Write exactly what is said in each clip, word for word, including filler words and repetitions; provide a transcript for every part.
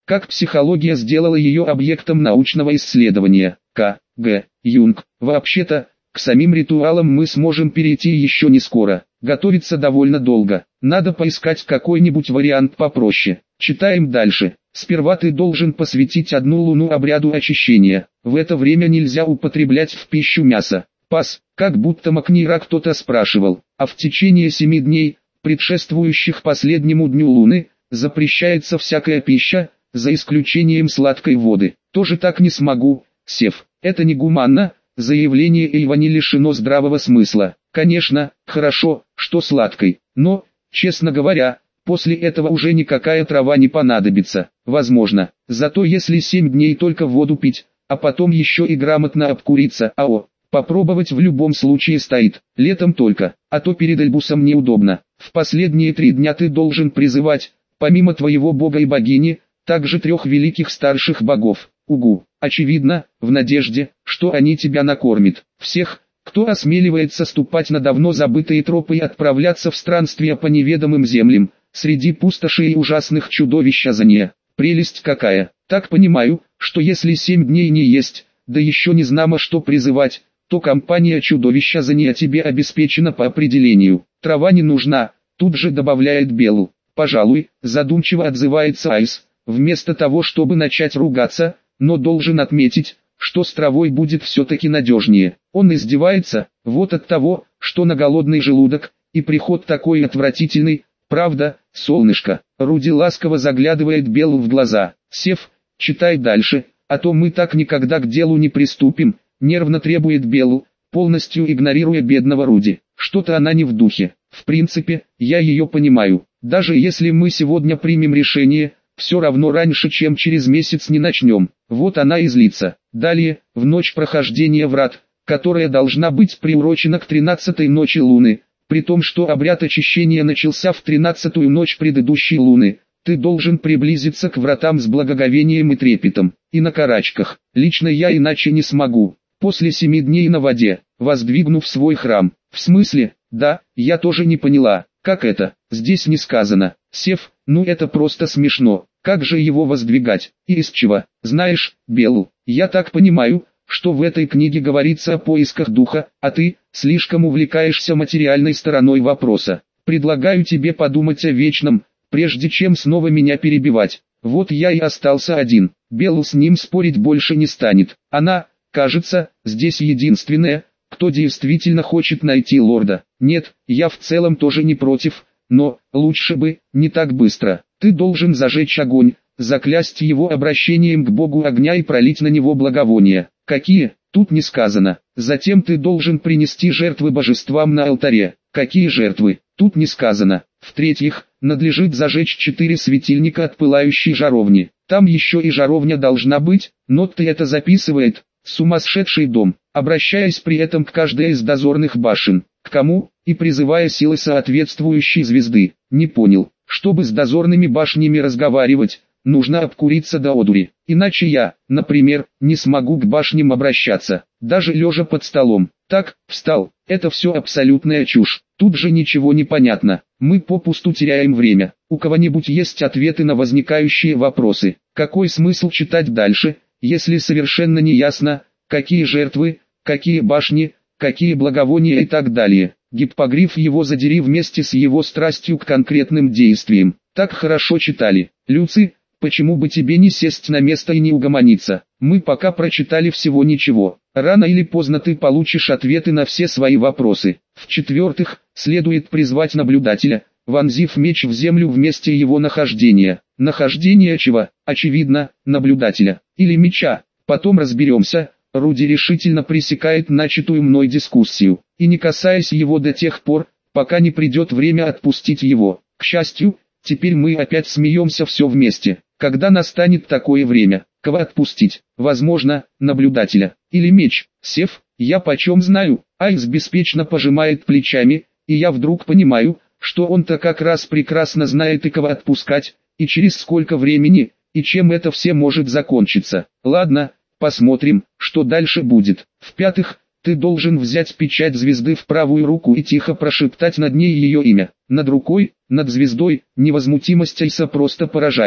как психология сделала ее объектом научного исследования. К. Г. Юнг. Вообще-то, к самим ритуалам мы сможем перейти еще не скоро. Готовиться довольно долго. Надо поискать какой-нибудь вариант попроще. Читаем дальше. Сперва ты должен посвятить одну луну обряду очищения. В это время нельзя употреблять в пищу мясо. Пас, как будто Макнира кто-то спрашивал. А в течение семи дней, предшествующих последнему дню луны, запрещается всякая пища, за исключением сладкой воды. Тоже так не смогу, Сев. Это негуманно, заявление Эйва не лишено здравого смысла. Конечно, хорошо, что сладкой, но, честно говоря, после этого уже никакая трава не понадобится. Возможно, зато если семь дней только воду пить, а потом еще и грамотно обкуриться, ао, попробовать в любом случае стоит, летом только, а то перед Эльбусом неудобно. В последние три дня ты должен призывать, помимо твоего бога и богини, также трех великих старших богов, угу, очевидно, в надежде, что они тебя накормят. Всех, кто осмеливается ступать на давно забытые тропы и отправляться в странствия по неведомым землям, среди пустошей и ужасных чудовищ Азания. Прелесть какая! Так понимаю, что если семь дней не есть, да еще не знамо что призывать, то компания чудовищ Азания тебе обеспечена по определению. Трава не нужна, тут же добавляет Белл. Пожалуй, задумчиво отзывается Айс, вместо того чтобы начать ругаться, но должен отметить, что с травой будет все-таки надежнее. Он издевается, вот от того, что на голодный желудок, и приход такой отвратительный, правда, солнышко. Руди ласково заглядывает Беллу в глаза. Сев, читай дальше, а то мы так никогда к делу не приступим, нервно требует Беллу, полностью игнорируя бедного Руди. Что-то она не в духе. В принципе, я ее понимаю. Даже если мы сегодня примем решение, все равно раньше, чем через месяц не начнем. Вот она и злится. Далее, в ночь прохождения врат, которая должна быть приурочена к тринадцатой ночи луны, при том, что обряд очищения начался в тринадцатую ночь предыдущей луны, ты должен приблизиться к вратам с благоговением и трепетом, и на карачках. Лично я иначе не смогу. После семи дней на воде, воздвигнув свой храм. В смысле? Да, я тоже не поняла, как это, здесь не сказано. Сев, ну это просто смешно. Как же его воздвигать, и из чего? Знаешь, Белл, я так понимаю, что в этой книге говорится о поисках духа, а ты слишком увлекаешься материальной стороной вопроса. Предлагаю тебе подумать о вечном, прежде чем снова меня перебивать. Вот я и остался один. Белл с ним спорить больше не станет. Она, кажется, здесь единственная, кто действительно хочет найти лорда. Нет, я в целом тоже не против, но лучше бы не так быстро. Ты должен зажечь огонь, заклясть его обращением к богу огня и пролить на него благовония. Какие? Тут не сказано. Затем ты должен принести жертвы божествам на алтаре. Какие жертвы? Тут не сказано. В-третьих, надлежит зажечь четыре светильника от пылающей жаровни. Там еще и жаровня должна быть, но ты это записывает. Сумасшедший дом, обращаясь при этом к каждой из дозорных башен. К кому? И призывая силы соответствующей звезды. Не понял. Чтобы с дозорными башнями разговаривать, нужно обкуриться до одури. Иначе я, например, не смогу к башням обращаться, даже лежа под столом. Так, встал. Это все абсолютная чушь. Тут же ничего не понятно. Мы попусту теряем время. У кого-нибудь есть ответы на возникающие вопросы? Какой смысл читать дальше, если совершенно не ясно, какие жертвы, какие башни, какие благовония и так далее? Гиппогриф его задери вместе с его страстью к конкретным действиям. Так хорошо читали. Люци, почему бы тебе не сесть на место и не угомониться? Мы пока прочитали всего ничего. Рано или поздно ты получишь ответы на все свои вопросы. В-четвертых, следует призвать наблюдателя, вонзив меч в землю в месте его нахождения. Нахождение чего? Очевидно, наблюдателя. Или меча. Потом разберемся. Руди решительно пресекает начатую мной дискуссию, и не касаясь его до тех пор, пока не придет время отпустить его. К счастью, теперь мы опять смеемся все вместе. Когда настанет такое время, кого отпустить? Возможно, наблюдателя, или меч. Сев, я почем знаю? Айс беспечно пожимает плечами, и я вдруг понимаю, что он-то как раз прекрасно знает и кого отпускать, и через сколько времени, и чем это все может закончиться. Ладно. Посмотрим, что дальше будет. В-пятых, ты должен взять печать звезды в правую руку и тихо прошептать над ней ее имя. Над рукой, над звездой, невозмутимость Айса просто поражает.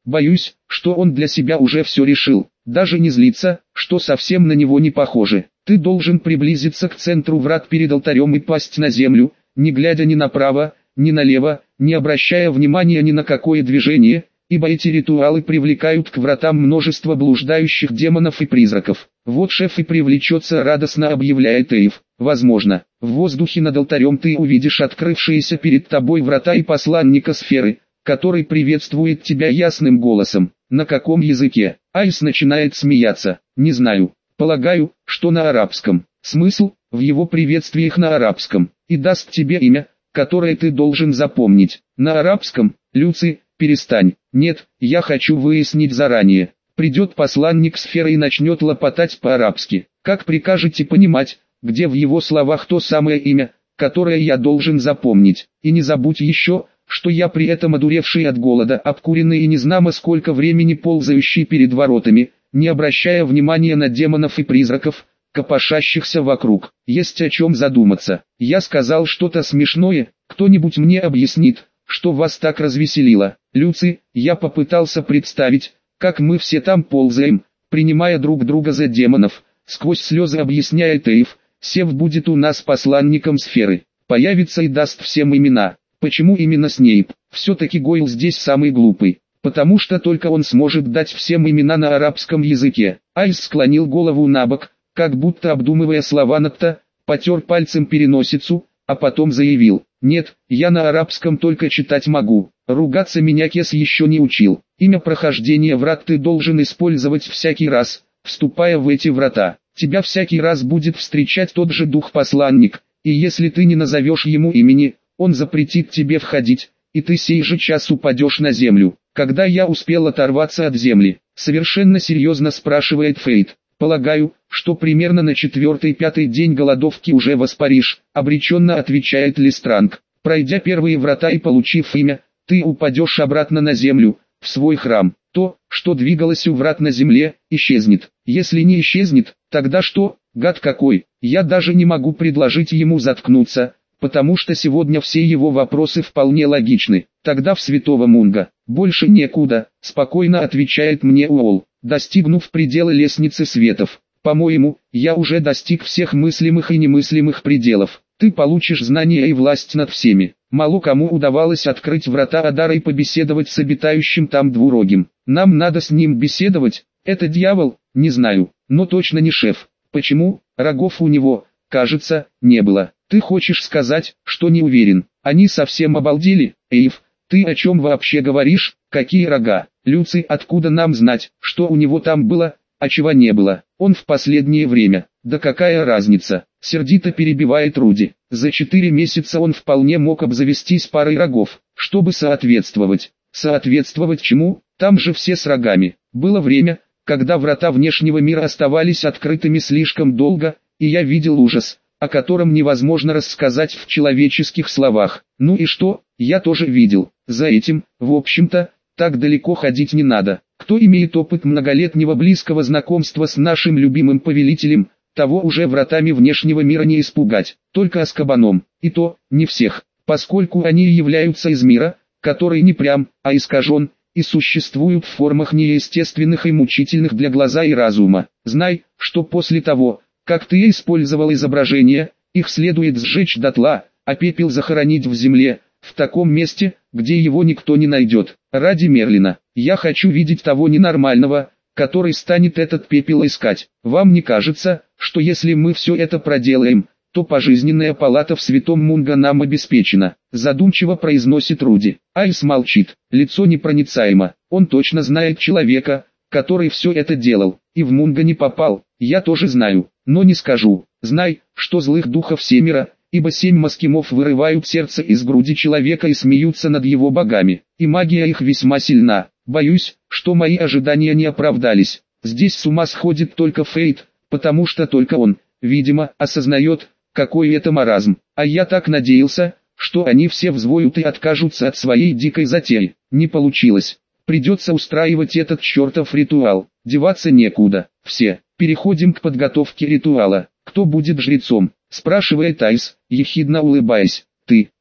Боюсь, что он для себя уже все решил. Даже не злится, что совсем на него не похоже. Ты должен приблизиться к центру врат перед алтарем и пасть на землю, не глядя ни направо, ни налево, не обращая внимания ни на какое движение, ибо эти ритуалы привлекают к вратам множество блуждающих демонов и призраков. Вот шеф и привлечется, радостно объявляет Эйв. Возможно, в воздухе над алтарем ты увидишь открывшиеся перед тобой врата и посланника сферы, который приветствует тебя ясным голосом. На каком языке? Айс начинает смеяться. Не знаю. Полагаю, что на арабском. Смысл в его приветствиях на арабском. И даст тебе имя, которое ты должен запомнить. На арабском. Люци, перестань. Нет, я хочу выяснить заранее. Придет посланник сферы и начнет лопотать по-арабски. Как прикажете понимать, где в его словах то самое имя, которое я должен запомнить? И не забудь еще, что я при этом одуревший от голода, обкуренный и незнамо сколько времени ползающий перед воротами, не обращая внимания на демонов и призраков, копошащихся вокруг. Есть о чем задуматься. Я сказал что-то смешное, кто-нибудь мне объяснит, что вас так развеселило. Люци, я попытался представить, как мы все там ползаем, принимая друг друга за демонов. Сквозь слезы объясняет Эйв, Сев будет у нас посланником сферы, появится и даст всем имена. Почему именно Снейп? Все-таки Гойл здесь самый глупый. Потому что только он сможет дать всем имена на арабском языке. Айс склонил голову на бок, как будто обдумывая слова Натта, потер пальцем переносицу, а потом заявил: «Нет, я на арабском только читать могу, ругаться меня Кес еще не учил. Имя прохождения врат ты должен использовать всякий раз, вступая в эти врата. Тебя всякий раз будет встречать тот же дух-посланник, и если ты не назовешь ему имени, он запретит тебе входить, и ты сей же час упадешь на землю». Когда я успел оторваться от земли, совершенно серьезно спрашивает Фейт. Полагаю, что примерно на четвертый-пятый день голодовки уже воспаришь, обреченно отвечает Листранг. Пройдя первые врата и получив имя, ты упадешь обратно на землю, в свой храм. То, что двигалось у врат на земле, исчезнет. Если не исчезнет, тогда что, гад какой? Я даже не могу предложить ему заткнуться, потому что сегодня все его вопросы вполне логичны. Тогда в Святого Мунга больше некуда, спокойно отвечает мне Уолл, достигнув предела лестницы светов. По-моему, я уже достиг всех мыслимых и немыслимых пределов. Ты получишь знания и власть над всеми. Мало кому удавалось открыть врата Адара и побеседовать с обитающим там двурогим. Нам надо с ним беседовать. Это дьявол? Не знаю, но точно не шеф. Почему? Рогов у него, кажется, не было. Ты хочешь сказать, что не уверен? Они совсем обалдели? Эйв, ты о чем вообще говоришь? Какие рога? Люци, откуда нам знать, что у него там было, а чего не было? Он в последнее время. Да какая разница? Сердито перебивает Руди. За четыре месяца он вполне мог обзавестись парой рогов, чтобы соответствовать. Соответствовать чему? Там же все с рогами. Было время, когда врата внешнего мира оставались открытыми слишком долго, и я видел ужас, о котором невозможно рассказать в человеческих словах. Ну и что? Я тоже видел. За этим, в общем-то, так далеко ходить не надо. Кто имеет опыт многолетнего близкого знакомства с нашим любимым повелителем, того уже вратами внешнего мира не испугать, только Азкабаном. И то, не всех, поскольку они являются из мира, который не прям, а искажен, и существуют в формах неестественных и мучительных для глаза и разума. Знай, что после того, как ты использовал изображение, их следует сжечь дотла, а пепел захоронить в земле, в таком месте, где его никто не найдет. Ради Мерлина, я хочу видеть того ненормального, который станет этот пепел искать. Вам не кажется, что если мы все это проделаем, то пожизненная палата в Святом Мунга нам обеспечена? Задумчиво произносит Руди. Айс молчит, лицо непроницаемо. Он точно знает человека, который все это делал, и в Мунга не попал. Я тоже знаю, но не скажу. Знай, что злых духов семеро, ибо семь маскимов вырывают сердце из груди человека и смеются над его богами, и магия их весьма сильна. Боюсь, что мои ожидания не оправдались. Здесь с ума сходит только Фейт, потому что только он, видимо, осознает, какой это маразм. А я так надеялся, что они все взвоют и откажутся от своей дикой затеи. Не получилось. Придется устраивать этот чертов ритуал. Деваться некуда. Все. Переходим к подготовке ритуала. Кто будет жрецом? Спрашивает Айс, ехидно улыбаясь. Ты.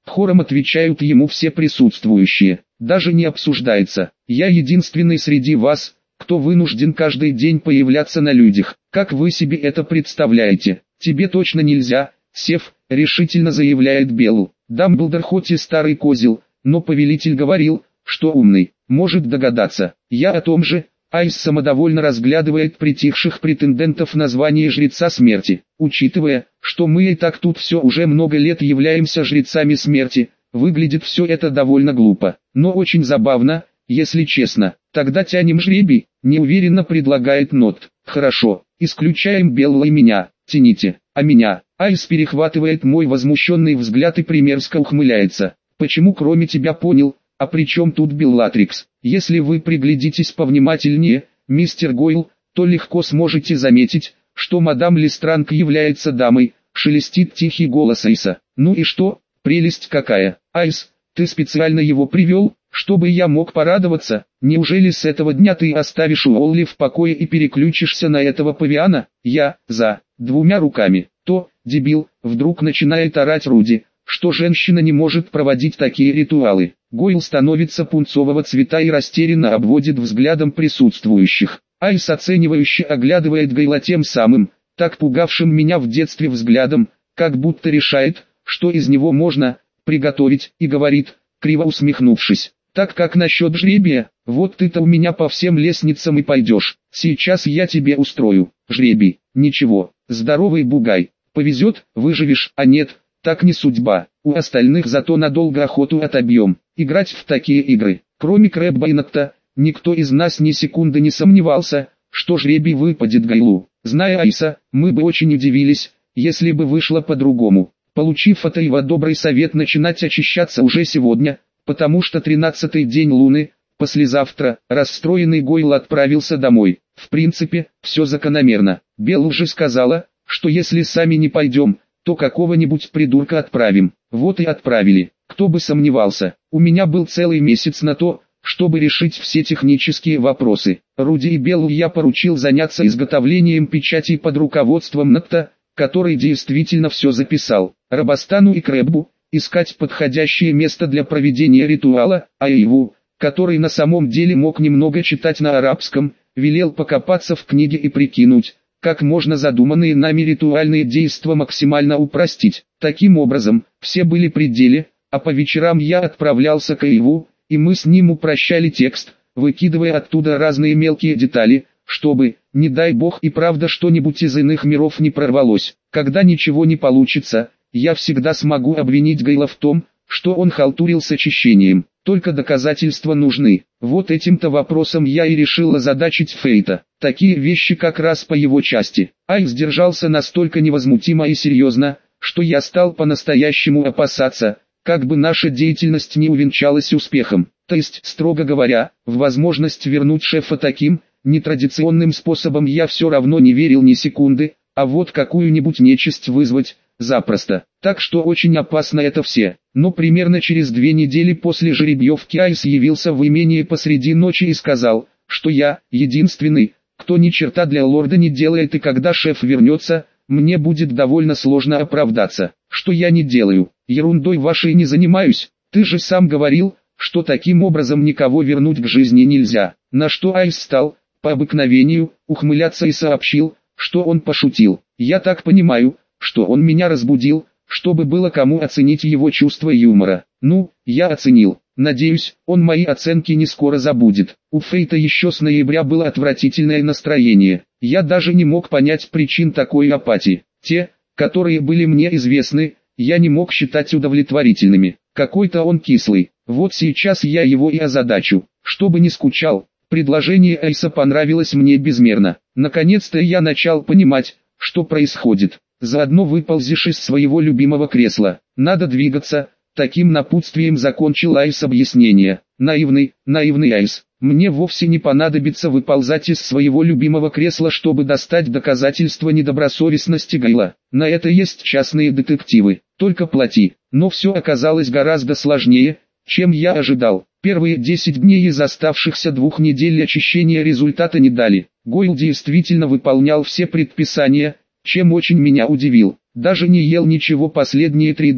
Хором отвечают ему все присутствующие. Даже не обсуждается. Я единственный среди вас, кто вынужден каждый день появляться на людях. Как вы себе это представляете? Тебе точно нельзя, Сев, решительно заявляет Белл. Дамблдор хоть и старый козел, но повелитель говорил, что умный, может догадаться. Я о том же. Айс самодовольно разглядывает притихших претендентов на звание жреца смерти. Учитывая, что мы и так тут все уже много лет являемся жрецами смерти, выглядит все это довольно глупо, но очень забавно, если честно. Тогда тянем жребий, неуверенно предлагает Нот. Хорошо, исключаем Белла и меня, тяните, а меня. Айс перехватывает мой возмущенный взгляд и примерзко ухмыляется. Почему кроме тебя понял? А при чем тут Беллатрикс? Если вы приглядитесь повнимательнее, мистер Гойл, то легко сможете заметить, что мадам Лестранг является дамой, шелестит тихий голос Айса. Ну и что? Прелесть какая. Айс, ты специально его привел, чтобы я мог порадоваться? Неужели с этого дня ты оставишь Уолли в покое и переключишься на этого павиана? Я, за, двумя руками. То, дебил, вдруг начинает орать Руди, что женщина не может проводить такие ритуалы. Гойл становится пунцового цвета и растерянно обводит взглядом присутствующих. Айс оценивающе оглядывает Гайла тем самым, так пугавшим меня в детстве взглядом, как будто решает, что из него можно приготовить, и говорит, криво усмехнувшись. Так как насчет жребия, вот ты-то у меня по всем лестницам и пойдешь. Сейчас я тебе устрою жребий. Ничего, здоровый бугай. Повезет, выживешь, а нет, так не судьба. У остальных зато надолго охоту отобьем. Играть в такие игры, кроме Крэбба и Нотта, никто из нас ни секунды не сомневался, что жребий выпадет Гайлу. Зная Айса, мы бы очень удивились, если бы вышло по-другому. Получив от Эйва добрый совет начинать очищаться уже сегодня, потому что тринадцатый день луны, послезавтра, расстроенный Гойл отправился домой. В принципе, все закономерно. Белл уже сказала, что если сами не пойдем, то какого-нибудь придурка отправим. Вот и отправили. Кто бы сомневался, у меня был целый месяц на то, чтобы решить все технические вопросы. Руди и Беллу я поручил заняться изготовлением печатей под руководством Нотта, который действительно все записал. Робостану и Крэббу искать подходящее место для проведения ритуала, а Эйву, который на самом деле мог немного читать на арабском, велел покопаться в книге и прикинуть, как можно задуманные нами ритуальные действия максимально упростить. Таким образом, все были при деле, а по вечерам я отправлялся к Эйву, и мы с ним упрощали текст, выкидывая оттуда разные мелкие детали, чтобы, не дай бог и правда что-нибудь из иных миров не прорвалось. Когда ничего не получится, я всегда смогу обвинить Гайла в том, что он халтурил с очищением. Только доказательства нужны. Вот этим-то вопросом я и решил озадачить Фейта. Такие вещи как раз по его части. Айс держался настолько невозмутимо и серьезно, что я стал по-настоящему опасаться, как бы наша деятельность не увенчалась успехом. То есть, строго говоря, в возможность вернуть шефа таким, нетрадиционным способом я все равно не верил ни секунды, а вот какую-нибудь нечисть вызвать, запросто. Так что очень опасно это все. Но примерно через две недели после жеребьевки Айс явился в имение посреди ночи и сказал, что я, единственный, кто ни черта для лорда не делает, и когда шеф вернется, мне будет довольно сложно оправдаться, что я не делаю. Ерундой вашей не занимаюсь, ты же сам говорил, что таким образом никого вернуть к жизни нельзя. На что Айс стал, по обыкновению, ухмыляться и сообщил, что он пошутил. Я так понимаю, что он меня разбудил, чтобы было кому оценить его чувство юмора. Ну, я оценил. Надеюсь, он мои оценки не скоро забудет. У Фейта еще с ноября было отвратительное настроение. Я даже не мог понять причин такой апатии. Те, которые были мне известны, я не мог считать удовлетворительными. Какой-то он кислый. Вот сейчас я его и озадачу, чтобы не скучал. Предложение Айса понравилось мне безмерно. Наконец-то я начал понимать, что происходит. Заодно выползешь из своего любимого кресла. Надо двигаться. Таким напутствием закончил Айс объяснение. Наивный, наивный Айс. Мне вовсе не понадобится выползать из своего любимого кресла, чтобы достать доказательства недобросовестности Гайла. На это есть частные детективы. Только плати. Но все оказалось гораздо сложнее, чем я ожидал. Первые десять дней из оставшихся двух недель очищения результата не дали. Гойл действительно выполнял все предписания, чем очень меня удивил. Даже не ел ничего последние три дня.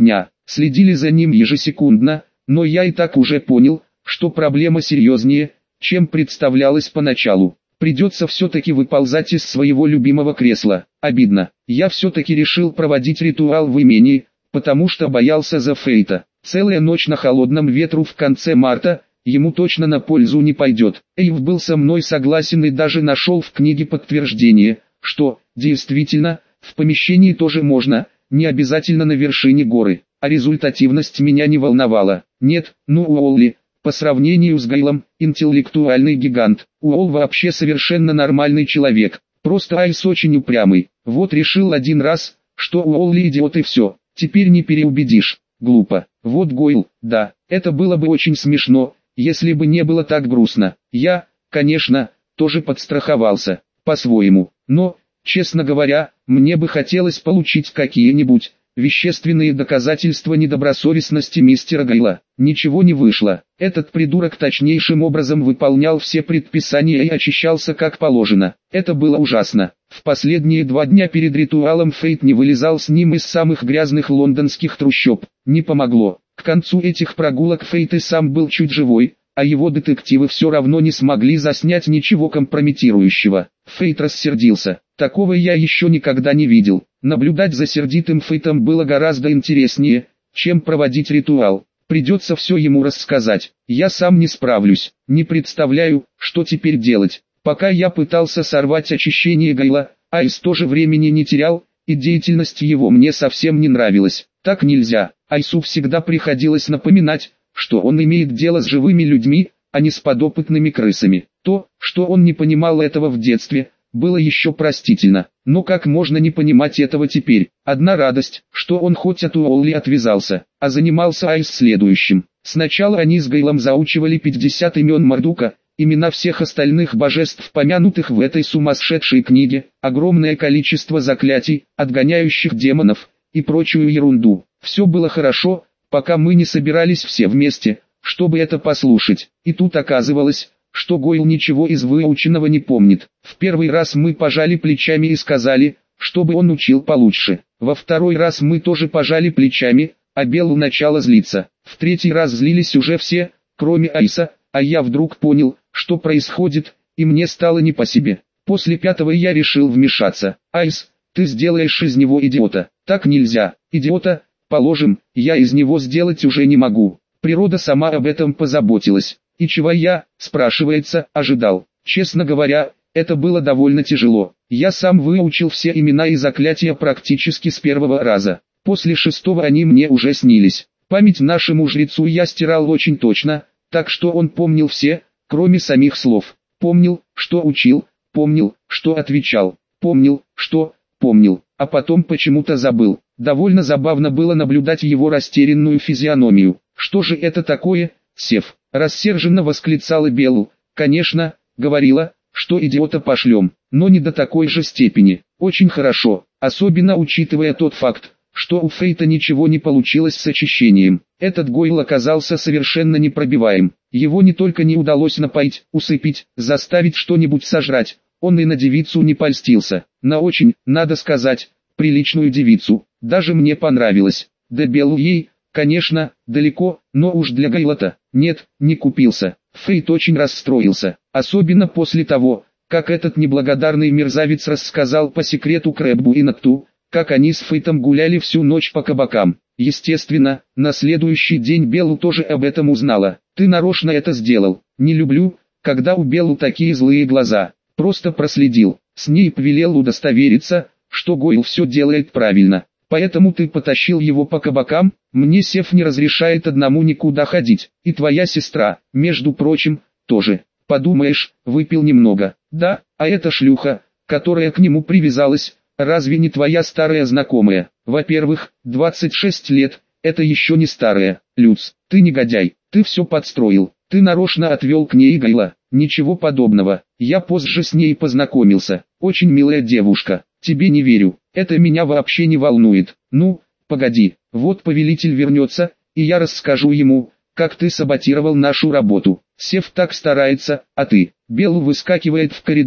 следили за ним ежесекундно, но я и так уже понял, что проблема серьезнее, чем представлялось поначалу. Придется все-таки выползать из своего любимого кресла. Обидно. Я все-таки решил проводить ритуал в имении, потому что боялся за Фейта. Целая ночь на холодном ветру в конце марта, ему точно на пользу не пойдет. Эйв был со мной согласен и даже нашел в книге подтверждение, что, действительно, в помещении тоже можно, не обязательно на вершине горы. А результативность меня не волновала. Нет, ну Уолли, по сравнению с Гайлом, интеллектуальный гигант. Уолл вообще совершенно нормальный человек. Просто Айс очень упрямый. Вот решил один раз, что Уолли идиот и все. Теперь не переубедишь. Глупо. Вот Гойл, да, это было бы очень смешно, если бы не было так грустно. Я, конечно, тоже подстраховался, по-своему. Но, честно говоря, мне бы хотелось получить какие-нибудь вещественные доказательства недобросовестности мистера Гайла. Ничего не вышло. Этот придурок точнейшим образом выполнял все предписания и очищался как положено. Это было ужасно. В последние два дня перед ритуалом Фейт не вылезал с ним из самых грязных лондонских трущоб. Не помогло. К концу этих прогулок Фейт и сам был чуть живой, а его детективы все равно не смогли заснять ничего компрометирующего. Фейт рассердился. Такого я еще никогда не видел. Наблюдать за сердитым Фейтом было гораздо интереснее, чем проводить ритуал. Придется все ему рассказать. Я сам не справлюсь. Не представляю, что теперь делать. Пока я пытался сорвать очищение Гайла, Айс тоже времени не терял, и деятельность его мне совсем не нравилась. Так нельзя. Айсу всегда приходилось напоминать, что он имеет дело с живыми людьми, а не с подопытными крысами. То, что он не понимал этого в детстве, было еще простительно. Но как можно не понимать этого теперь? Одна радость, что он хоть от Уолли отвязался, а занимался Айс следующим. Сначала они с Гайлом заучивали пятьдесят имен Мардука, имена всех остальных божеств, помянутых в этой сумасшедшей книге, огромное количество заклятий, отгоняющих демонов, и прочую ерунду. Все было хорошо, пока мы не собирались все вместе, чтобы это послушать. И тут оказывалось, что Гойл ничего из выученного не помнит. В первый раз мы пожали плечами и сказали, чтобы он учил получше. Во второй раз мы тоже пожали плечами, а Белл начала злиться. В третий раз злились уже все, кроме Айса, а я вдруг понял, что происходит, и мне стало не по себе. После пятого я решил вмешаться. Айс, ты сделаешь из него идиота. Так нельзя. Идиота, положим, я из него сделать уже не могу. Природа сама об этом позаботилась. И чего я, спрашивается, ожидал? Честно говоря, это было довольно тяжело. Я сам выучил все имена и заклятия практически с первого раза. После шестого они мне уже снились. Память нашему жрецу я стирал очень точно, так что он помнил все, кроме самих слов. Помнил, что учил, помнил, что отвечал, помнил, что помнил, а потом почему-то забыл. Довольно забавно было наблюдать его растерянную физиономию. Что же это такое, Сев? Рассерженно восклицала Белл. Конечно, говорила, что идиота пошлем, но не до такой же степени. Очень хорошо, особенно учитывая тот факт, что у Фейта ничего не получилось с очищением. Этот Гойл оказался совершенно непробиваем. Его не только не удалось напоить, усыпить, заставить что-нибудь сожрать, он и на девицу не польстился. На очень, надо сказать, приличную девицу. Даже мне понравилось. Да Белл ей, конечно, далеко, но уж для Гайла-то, нет, не купился. Фейт очень расстроился, особенно после того, как этот неблагодарный мерзавец рассказал по секрету Крэббу и Натту, как они с Фейтом гуляли всю ночь по кабакам. Естественно, на следующий день Белл тоже об этом узнала. Ты нарочно это сделал. Не люблю, когда у Белл такие злые глаза. Просто проследил. Снейп велел удостовериться, что Гойл все делает правильно. Поэтому ты потащил его по кабакам? Мне Сев не разрешает одному никуда ходить. И твоя сестра, между прочим, тоже. Подумаешь, выпил немного. Да, а эта шлюха, которая к нему привязалась, разве не твоя старая знакомая? Во-первых, двадцать шесть лет, это еще не старая. Люц, ты негодяй, ты все подстроил. Ты нарочно отвел к ней Гайла. Ничего подобного. Я позже с ней познакомился. Очень милая девушка. Тебе не верю. Это меня вообще не волнует. Ну, погоди. Вот повелитель вернется, и я расскажу ему, как ты саботировал нашу работу. Сев так старается, а ты. Белл выскакивает в коридор,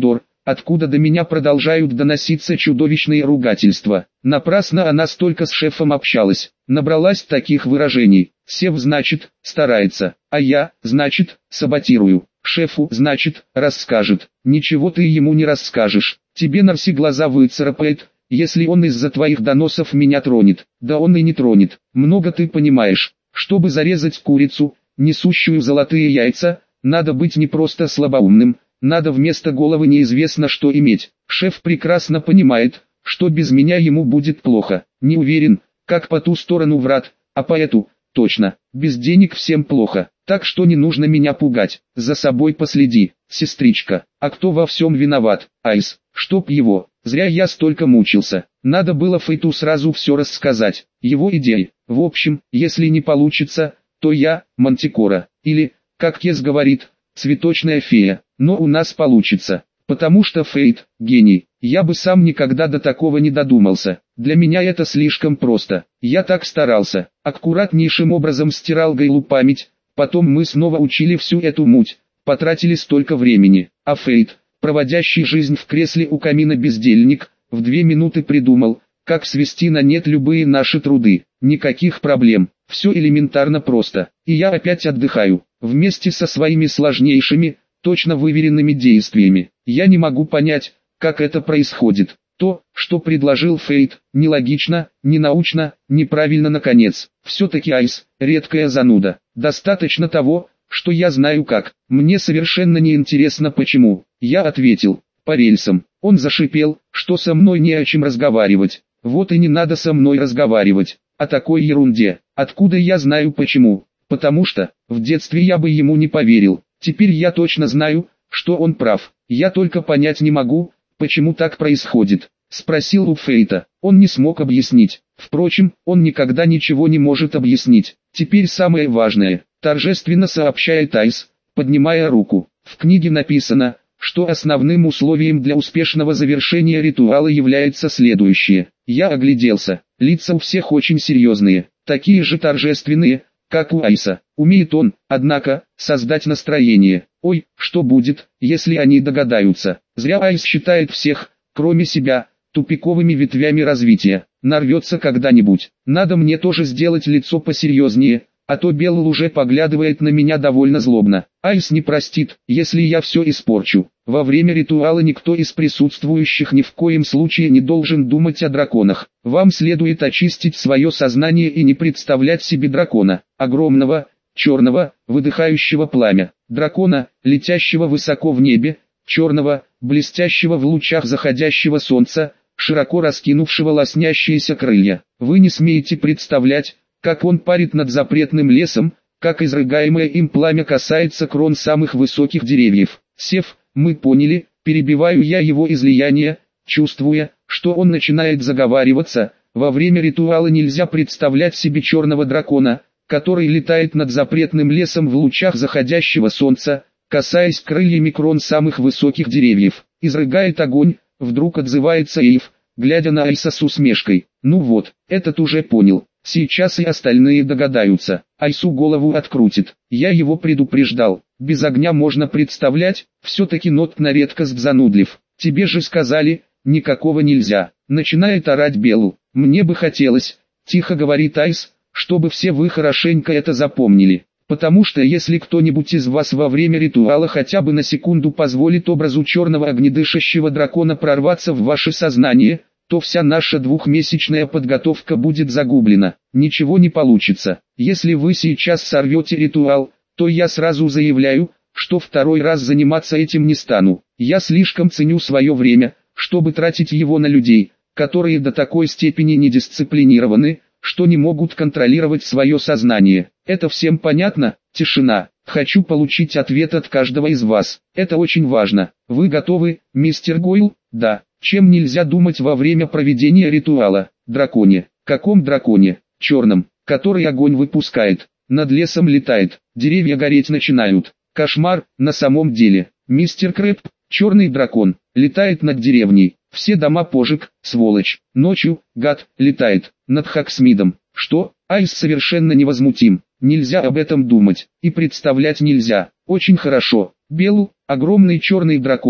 откуда до меня продолжают доноситься чудовищные ругательства. Напрасно она столько с шефом общалась, набралась таких выражений. Сев, значит, старается, а я, значит, саботирую. Шефу, значит, расскажет. Ничего ты ему не расскажешь, тебе на все глаза выцарапает, если он из-за твоих доносов меня тронет. Да он и не тронет, много ты понимаешь. Чтобы зарезать курицу, несущую золотые яйца, надо быть не просто слабоумным, надо вместо головы неизвестно что иметь. Шеф прекрасно понимает, что без меня ему будет плохо. Не уверен, как по ту сторону врат, а по эту, точно, без денег всем плохо. Так что не нужно меня пугать, за собой последи, сестричка. А кто во всем виноват? Айс, чтоб его, зря я столько мучился. Надо было Фейту сразу все рассказать, его идеи. В общем, если не получится, то я, Мантикора, или, как Кес говорит, цветочная фея. Но у нас получится, потому что Фейт, гений. Я бы сам никогда до такого не додумался. Для меня это слишком просто. Я так старался, аккуратнейшим образом стирал Гейлу память. Потом мы снова учили всю эту муть, потратили столько времени, а Фейт, проводящий жизнь в кресле у камина бездельник, в две минуты придумал, как свести на нет любые наши труды. Никаких проблем, все элементарно просто, и я опять отдыхаю, вместе со своими сложнейшими, точно выверенными действиями. Я не могу понять, как это происходит. То, что предложил Фейт, нелогично, ненаучно, неправильно наконец. Все-таки Айс, редкая зануда. Достаточно того, что я знаю как. Мне совершенно не интересно почему. Я ответил, по рельсам. Он зашипел, что со мной не о чем разговаривать. Вот и не надо со мной разговаривать. О такой ерунде. Откуда я знаю почему? Потому что, в детстве я бы ему не поверил. Теперь я точно знаю, что он прав. Я только понять не могу, почему так происходит. Спросил у Фейта. Он не смог объяснить. Впрочем, он никогда ничего не может объяснить. Теперь самое важное, торжественно сообщает Айс, поднимая руку. В книге написано, что основным условием для успешного завершения ритуала является следующее. Я огляделся. Лица у всех очень серьезные, такие же торжественные, как у Айса. Умеет он, однако, создать настроение. Ой, что будет, если они догадаются? Зря Айс считает всех, кроме себя, тупиковыми ветвями развития. Нарвется когда-нибудь. Надо мне тоже сделать лицо посерьезнее, а то Белл уже поглядывает на меня довольно злобно. Айс не простит, если я все испорчу. Во время ритуала никто из присутствующих ни в коем случае не должен думать о драконах. Вам следует очистить свое сознание и не представлять себе дракона, огромного, черного, выдыхающего пламя, дракона, летящего высоко в небе, черного, блестящего в лучах заходящего солнца, широко раскинувшего лоснящиеся крылья. Вы не смеете представлять, как он парит над запретным лесом, как изрыгаемое им пламя касается крон самых высоких деревьев. Сев, мы поняли, перебиваю я его излияние, чувствуя, что он начинает заговариваться. Во время ритуала нельзя представлять себе черного дракона, который летает над запретным лесом в лучах заходящего солнца, касаясь крыльями крон самых высоких деревьев. Изрыгает огонь, вдруг отзывается Эйв, глядя на Айса с усмешкой. Ну вот, этот уже понял. Сейчас и остальные догадаются. Айсу голову открутит. Я его предупреждал. Без огня можно представлять, все-таки Нот на редкость занудлив. Тебе же сказали, никакого нельзя. Начинает орать Белл. Мне бы хотелось, тихо говорит Айс, чтобы все вы хорошенько это запомнили. Потому что если кто-нибудь из вас во время ритуала хотя бы на секунду позволит образу черного огнедышащего дракона прорваться в ваше сознание, то вся наша двухмесячная подготовка будет загублена. Ничего не получится. Если вы сейчас сорвете ритуал, то я сразу заявляю, что второй раз заниматься этим не стану. Я слишком ценю свое время, чтобы тратить его на людей, которые до такой степени недисциплинированы, что не могут контролировать свое сознание. Это всем понятно? Тишина. Хочу получить ответ от каждого из вас. Это очень важно. Вы готовы, мистер Гойл? Да. Чем нельзя думать во время проведения ритуала? Драконе. Каком драконе? Черном, который огонь выпускает. Над лесом летает. Деревья гореть начинают. Кошмар, на самом деле. Мистер Крэб, черный дракон, летает над деревней. Все дома пожег, сволочь. Ночью, гад, летает. Над Хоксмидом. Что? Айс совершенно невозмутим. Нельзя об этом думать. И представлять нельзя. Очень хорошо. Белл, огромный черный дракон,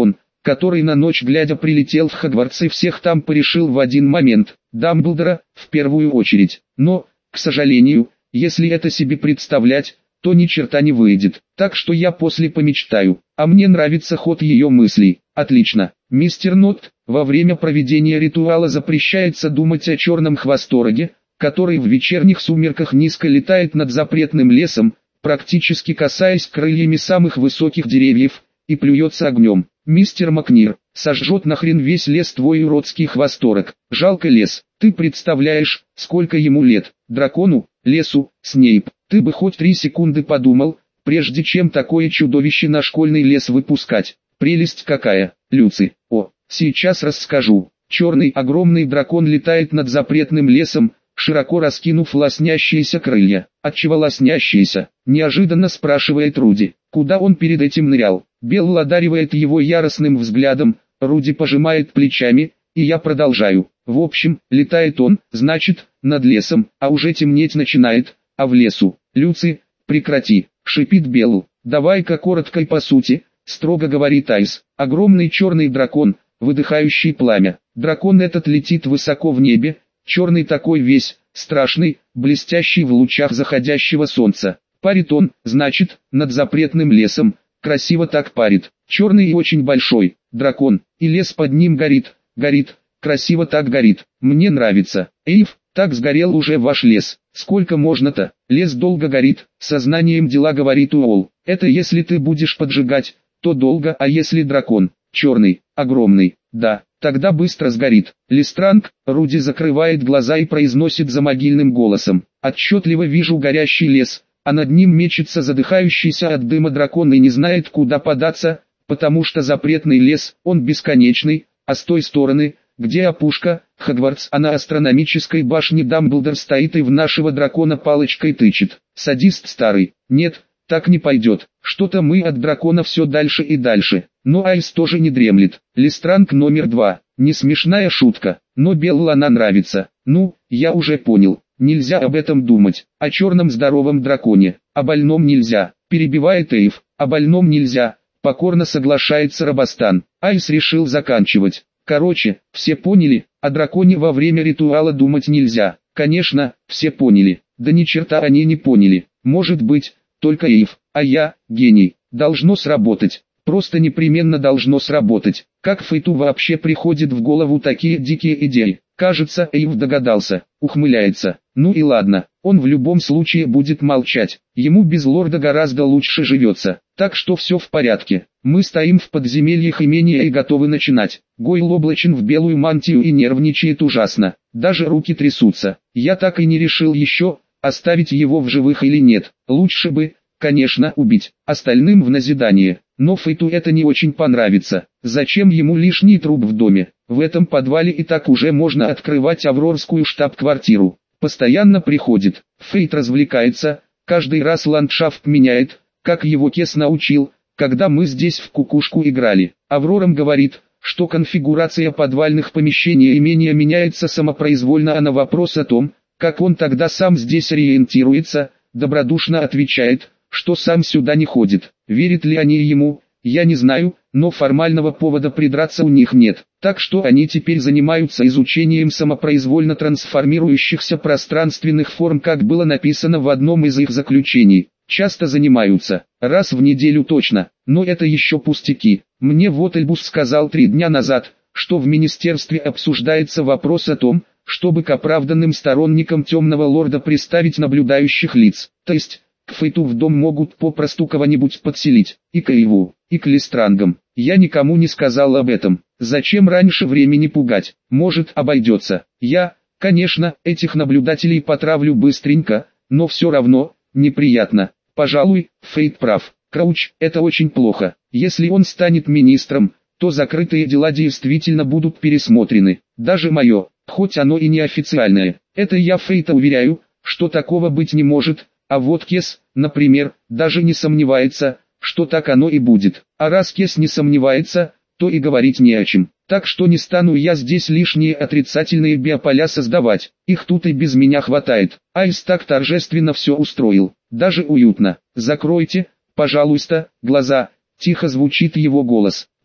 который на ночь глядя прилетел в Хогвартс и всех там порешил в один момент, Дамблдора, в первую очередь. Но, к сожалению, если это себе представлять, то ни черта не выйдет. Так что я после помечтаю. А мне нравится ход ее мыслей. Отлично. Мистер Нот, во время проведения ритуала запрещается думать о черном хвостороге, который в вечерних сумерках низко летает над запретным лесом, практически касаясь крыльями самых высоких деревьев, и плюется огнем. Мистер Макнир, сожжет нахрен весь лес твой уродский хвосторог. Жалко лес. Ты представляешь, сколько ему лет? Дракону, лесу, Снейп. Ты бы хоть три секунды подумал, прежде чем такое чудовище на школьный лес выпускать. Прелесть какая, Люци. О, сейчас расскажу. Черный огромный дракон летает над запретным лесом, широко раскинув лоснящиеся крылья. Отчего лоснящиеся? Неожиданно спрашивает Руди. Куда он перед этим нырял? Белл одаривает его яростным взглядом, Руди пожимает плечами, и я продолжаю. В общем, летает он, значит, над лесом, а уже темнеть начинает, а в лесу. Люци, прекрати, шипит Белл. Давай-ка коротко и по сути, строго говорит Айс. Огромный черный дракон, выдыхающий пламя. Дракон этот летит высоко в небе, черный такой весь, страшный, блестящий в лучах заходящего солнца. Парит он, значит, над запретным лесом, красиво так парит. Черный и очень большой, дракон, и лес под ним горит, горит, красиво так горит. Мне нравится. Эйв, так сгорел уже ваш лес. Сколько можно-то? Лес долго горит, сознанием дела говорит Уолл. Это если ты будешь поджигать, то долго, а если дракон, черный, огромный, да, тогда быстро сгорит. Листранг, Руди закрывает глаза и произносит замогильным голосом. Отчетливо вижу горящий лес, а над ним мечется задыхающийся от дыма дракон и не знает куда податься, потому что запретный лес, он бесконечный, а с той стороны, где опушка, Хогвартс, а на астрономической башне Дамблдор стоит и в нашего дракона палочкой тычет. Садист старый. Нет, так не пойдет. Что-то мы от дракона все дальше и дальше. Но Айс тоже не дремлет. Листранг номер два. Не смешная шутка, но Беллу она нравится. Ну, я уже понял. Нельзя об этом думать. О черном здоровом драконе. О больном нельзя. Перебивает Эйв. О больном нельзя. Покорно соглашается Робостан. Айс решил заканчивать. Короче, все поняли, о драконе во время ритуала думать нельзя. Конечно, все поняли. Да ни черта они не поняли. Может быть, только Эйв, а я, гений. Должно сработать. Просто непременно должно сработать. Как Фейту вообще приходит в голову такие дикие идеи? Кажется, Эйв догадался, ухмыляется. Ну и ладно, он в любом случае будет молчать. Ему без лорда гораздо лучше живется. Так что все в порядке. Мы стоим в подземельях имения и готовы начинать. Гойл облачен в белую мантию и нервничает ужасно. Даже руки трясутся. Я так и не решил еще, оставить его в живых или нет. Лучше бы, конечно, убить. Остальным в назидание. Но Фейту это не очень понравится. Зачем ему лишний труп в доме? В этом подвале и так уже можно открывать аврорскую штаб-квартиру. Постоянно приходит. Фейт развлекается, каждый раз ландшафт меняет, как его Кес научил, когда мы здесь в кукушку играли. Аврорам говорит, что конфигурация подвальных помещений имения меняется самопроизвольно, а на вопрос о том, как он тогда сам здесь ориентируется, добродушно отвечает, что сам сюда не ходит. Верят ли они ему, я не знаю, но формального повода придраться у них нет. Так что они теперь занимаются изучением самопроизвольно трансформирующихся пространственных форм, как было написано в одном из их заключений. Часто занимаются, раз в неделю точно, но это еще пустяки. Мне вот Эльбус сказал три дня назад, что в министерстве обсуждается вопрос о том, чтобы к оправданным сторонникам темного лорда приставить наблюдающих лиц, то есть, к Фейту в дом могут попросту кого-нибудь подселить, и к Эйву, и к Листрангам. Я никому не сказал об этом. Зачем раньше времени пугать? Может, обойдется. Я, конечно, этих наблюдателей потравлю быстренько, но все равно, неприятно. Пожалуй, Фейт прав. Крауч, это очень плохо. Если он станет министром, то закрытые дела действительно будут пересмотрены. Даже мое, хоть оно и неофициальное. Это я Фейта уверяю, что такого быть не может. А вот Кес, например, даже не сомневается, что так оно и будет. А раз Кес не сомневается, то и говорить не о чем. Так что не стану я здесь лишние отрицательные биополя создавать. Их тут и без меня хватает. Айс так торжественно все устроил. Даже уютно. Закройте, пожалуйста, глаза. Тихо звучит его голос.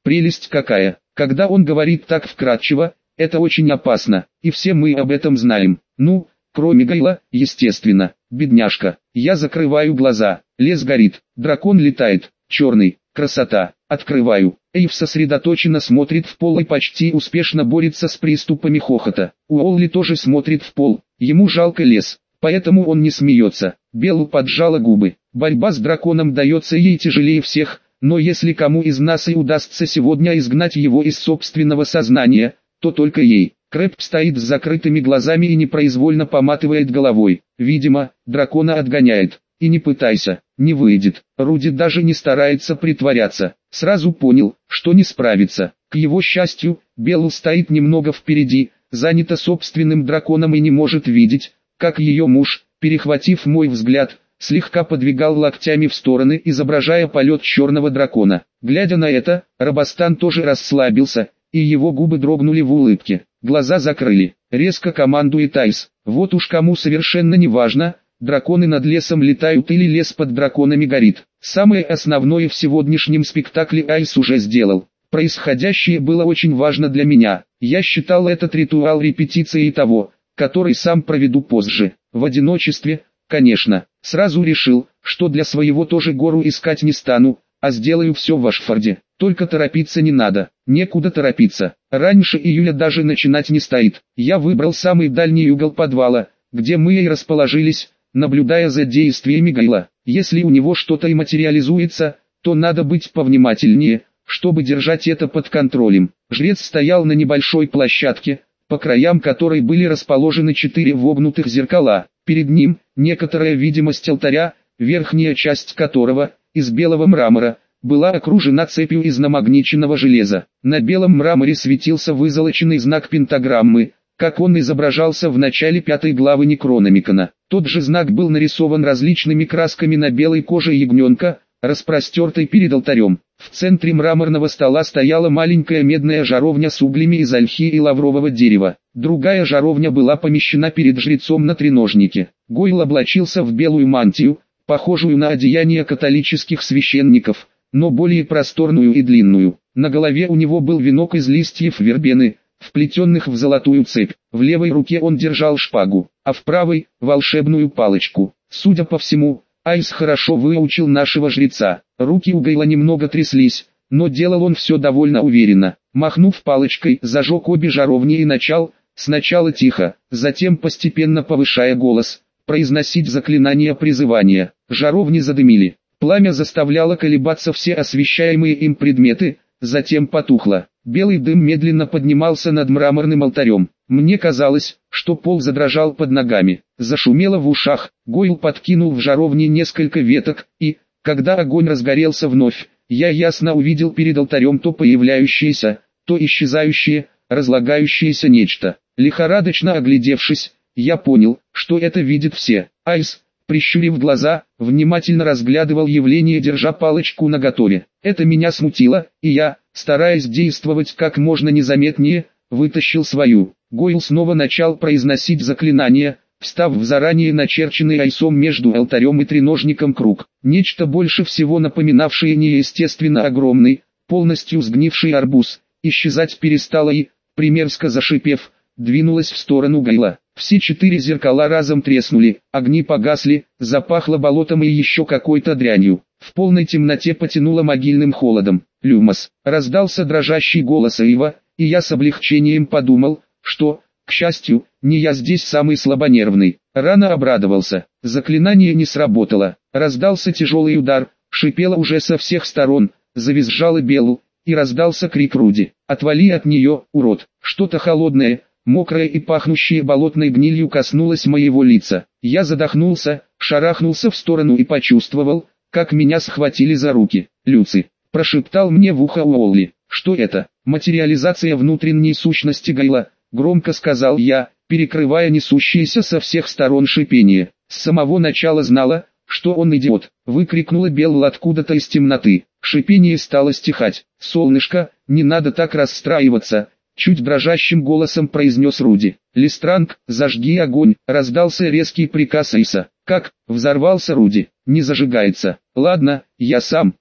Прелесть какая! Когда он говорит так вкратчиво, это очень опасно, и все мы об этом знаем. Ну, кроме Гайла, естественно. Бедняжка. Я закрываю глаза. Лес горит. Дракон летает. Черный. Красота. Открываю. Эйв сосредоточенно смотрит в пол и почти успешно борется с приступами хохота. Уолли тоже смотрит в пол. Ему жалко лес, поэтому он не смеется. Белл поджала губы. Борьба с драконом дается ей тяжелее всех, но если кому из нас и удастся сегодня изгнать его из собственного сознания, то только ей. Крэб стоит с закрытыми глазами и непроизвольно поматывает головой. Видимо, дракона отгоняет. И не пытайся, не выйдет. Руди даже не старается притворяться. Сразу понял, что не справится. К его счастью, Белл стоит немного впереди, занята собственным драконом и не может видеть, как ее муж, перехватив мой взгляд, слегка подвигал локтями в стороны, изображая полет черного дракона. Глядя на это, Робостан тоже расслабился, и его губы дрогнули в улыбке. Глаза закрыли. Резко командует Айс. Вот уж кому совершенно не важно, драконы над лесом летают или лес под драконами горит. Самое основное в сегодняшнем спектакле Айс уже сделал. Происходящее было очень важно для меня. Я считал этот ритуал репетицией того, который сам проведу позже. В одиночестве, конечно. Сразу решил, что для своего тоже гору искать не стану, а сделаю все в Ашфорде. Только торопиться не надо. Некуда торопиться. Раньше июля даже начинать не стоит. Я выбрал самый дальний угол подвала, где мы и расположились, наблюдая за действиями Гайла. Если у него что-то и материализуется, то надо быть повнимательнее, чтобы держать это под контролем. Жрец стоял на небольшой площадке, по краям которой были расположены четыре вогнутых зеркала. Перед ним некоторая видимость алтаря, верхняя часть которого, из белого мрамора, была окружена цепью из намагниченного железа. На белом мраморе светился вызолоченный знак пентаграммы, как он изображался в начале пятой главы Некрономикона. Тот же знак был нарисован различными красками на белой коже ягненка, распростертой перед алтарем. В центре мраморного стола стояла маленькая медная жаровня с углями из ольхи и лаврового дерева. Другая жаровня была помещена перед жрецом на треножнике. Гойл облачился в белую мантию, похожую на одеяние католических священников, но более просторную и длинную. На голове у него был венок из листьев вербены, вплетенных в золотую цепь. В левой руке он держал шпагу, а в правой – волшебную палочку. Судя по всему, Айс хорошо выучил нашего жреца. Руки у Гайла немного тряслись, но делал он все довольно уверенно. Махнув палочкой, зажег обе жаровни и начал, сначала тихо, затем постепенно повышая голос, произносить заклинание призывания. Жаровни задымили. Пламя заставляло колебаться все освещаемые им предметы, затем потухло. Белый дым медленно поднимался над мраморным алтарем. Мне казалось, что пол задрожал под ногами. Зашумело в ушах. Гойл подкинул в жаровни несколько веток, и, когда огонь разгорелся вновь, я ясно увидел перед алтарем то появляющееся, то исчезающее, разлагающееся нечто. Лихорадочно оглядевшись, я понял, что это видят все. Айс, прищурив глаза, внимательно разглядывал явление, держа палочку наготове. Это меня смутило, и я, стараясь действовать как можно незаметнее, вытащил свою. Гойл снова начал произносить заклинание, встав в заранее начерченный Айсом между алтарем и треножником круг. Нечто больше всего напоминавшее неестественно огромный, полностью сгнивший арбуз, исчезать перестало и, примерзко зашипев, двинулось в сторону Гайла. Все четыре зеркала разом треснули, огни погасли, запахло болотом и еще какой-то дрянью. В полной темноте потянуло могильным холодом. «Люмос!» — раздался дрожащий голос Эйва, и я с облегчением подумал, что, к счастью, не я здесь самый слабонервный. Рано обрадовался. Заклинание не сработало. Раздался тяжелый удар, шипело уже со всех сторон, завизжало Белл, и раздался крик Руди. «Отвали от нее, урод!» Что-то холодное, мокрое и пахнущее болотной гнилью коснулось моего лица. Я задохнулся, шарахнулся в сторону и почувствовал, как меня схватили за руки. «Люци!» — прошептал мне в ухо Уолли. «Что это?» «Материализация внутренней сущности Гайла», — громко сказал я, перекрывая несущееся со всех сторон шипение. С самого начала знала, что он идиот. Выкрикнула Белл откуда-то из темноты. Шипение стало стихать. «Солнышко, не надо так расстраиваться», — чуть дрожащим голосом произнес Руди. «Листранг, зажги огонь», — раздался резкий приказ Айса. «Как?» — взорвался Руди. «Не зажигается». «Ладно, я сам». То,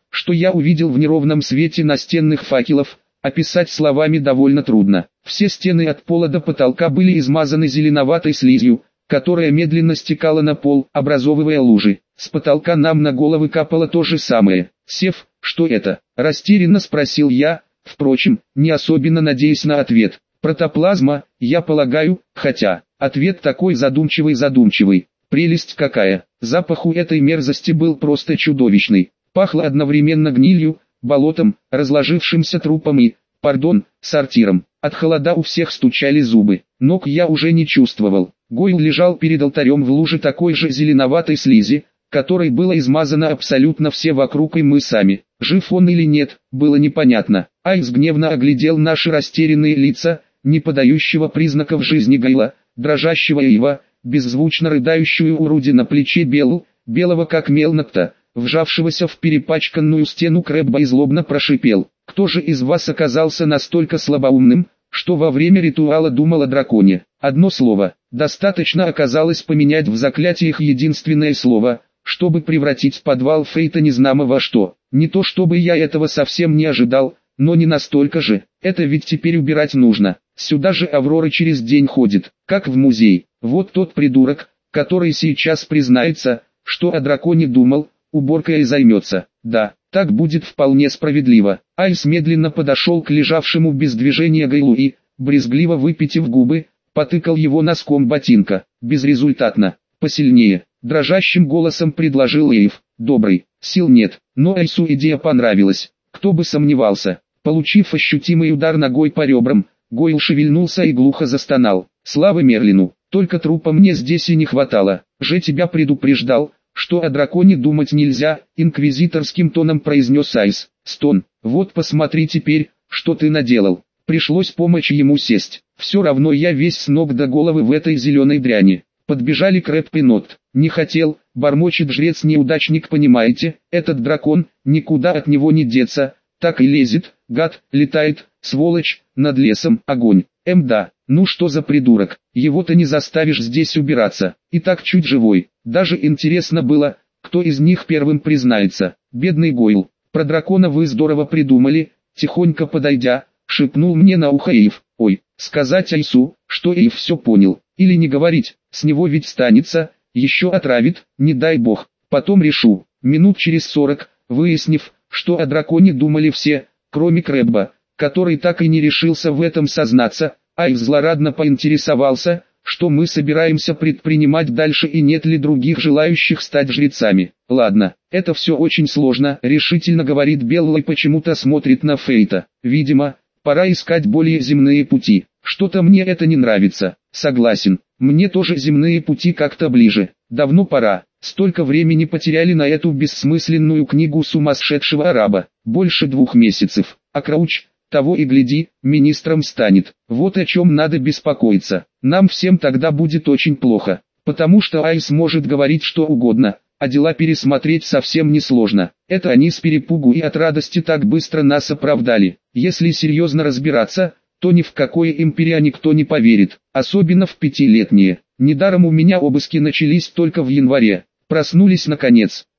что я увидел в неровном свете настенных факелов, описать словами довольно трудно. Все стены от пола до потолка были измазаны зеленоватой слизью, которая медленно стекала на пол, образовывая лужи. С потолка нам на головы капало то же самое. Сев, что это? Растерянно спросил я, впрочем, не особенно надеясь на ответ. Протоплазма, я полагаю, хотя, ответ такой задумчивый-задумчивый. Прелесть какая! Запах у этой мерзости был просто чудовищный. Пахло одновременно гнилью, болотом, разложившимся трупом и, пардон, сортиром. От холода у всех стучали зубы. Ног я уже не чувствовал. Гойл лежал перед алтарем в луже такой же зеленоватой слизи, которой было измазано абсолютно все вокруг и мы сами. Жив он или нет, было непонятно. Айс гневно оглядел наши растерянные лица, не подающего признаков жизни Гайла, дрожащего Ива, беззвучно рыдающую у Руди на плече Белу, белого как мелнокта, вжавшегося в перепачканную стену Крэбба и злобно прошипел: «Кто же из вас оказался настолько слабоумным, что во время ритуала думал о драконе?» Одно слово, достаточно оказалось поменять в заклятиях единственное слово, чтобы превратить подвал Фейта незнамо во что. Не то чтобы я этого совсем не ожидал, но не настолько же. Это ведь теперь убирать нужно. Сюда же Аврора через день ходит, как в музей. Вот тот придурок, который сейчас признается, что о драконе думал, уборкой и займется. Да, так будет вполне справедливо. Айс медленно подошел к лежавшему без движения Гайлу и, брезгливо выпитив губы, потыкал его носком ботинка. Безрезультатно. Посильнее. Дрожащим голосом предложил Эйв. Добрый. Сил нет, но Айсу идея понравилась. Кто бы сомневался. Получив ощутимый удар ногой по ребрам, Гойл шевельнулся и глухо застонал. Слава Мерлину, только трупа мне здесь и не хватало. Же тебя предупреждал, что о драконе думать нельзя, инквизиторским тоном произнес Айс. Стон, вот посмотри теперь, что ты наделал. Пришлось помочь ему сесть. Все равно я весь с ног до головы в этой зеленой дряни. Подбежали Крэбб и Нот. Не хотел, бормочет жрец-неудачник, понимаете, этот дракон, никуда от него не деться, так и лезет, гад, летает, сволочь, над лесом, огонь. Эм да, ну что за придурок, его-то не заставишь здесь убираться, и так чуть живой. Даже интересно было, кто из них первым признается. Бедный Гойл, про дракона вы здорово придумали, тихонько подойдя, шепнул мне на ухо Эйв. Ой, сказать Айсу, что Эйв все понял, или не говорить, с него ведь станется, еще отравит, не дай бог. Потом решу. Минут через сорок, выяснив, что о драконе думали все, кроме Крэбба, который так и не решился в этом сознаться, Айв злорадно поинтересовался, что мы собираемся предпринимать дальше и нет ли других желающих стать жрецами. Ладно, это все очень сложно, решительно говорит Белла и почему-то смотрит на Фейта. Видимо, пора искать более земные пути. Что-то мне это не нравится. Согласен, мне тоже земные пути как-то ближе. Давно пора. Столько времени потеряли на эту бессмысленную книгу сумасшедшего араба. Больше двух месяцев. А Крауч, того и гляди, министром станет. Вот о чем надо беспокоиться. Нам всем тогда будет очень плохо. Потому что Айс может говорить что угодно, а дела пересмотреть совсем несложно. Это они с перепугу и от радости так быстро нас оправдали. Если серьезно разбираться, то ни в какое империя никто не поверит, особенно в пятилетние. Недаром у меня обыски начались только в январе. Проснулись наконец.